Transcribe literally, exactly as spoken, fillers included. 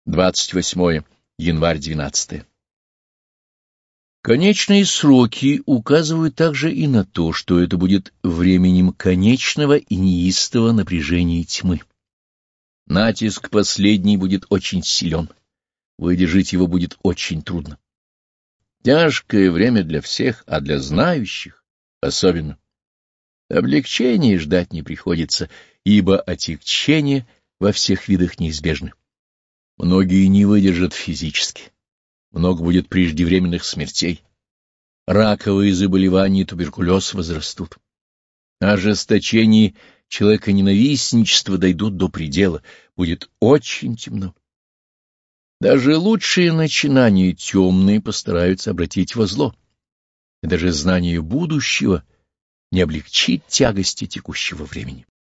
двадцать восьмое январь двенадцатое. Конечные сроки указывают также и на то, что это будет временем конечного и неистового напряжения тьмы. Натиск последний будет очень силен, выдержать его будет очень трудно. Тяжкое время для всех, а для знающих особенно. Облегчения ждать не приходится, ибо отягчение во всех видах неизбежны. Многие не выдержат физически. Много будет преждевременных смертей. Раковые заболевания и туберкулез возрастут. Ожесточение человеконенавистничества дойдут до предела. Будет очень темно. Даже лучшие начинания темные постараются обратить во зло. И даже знание будущего не облегчит тягости текущего времени.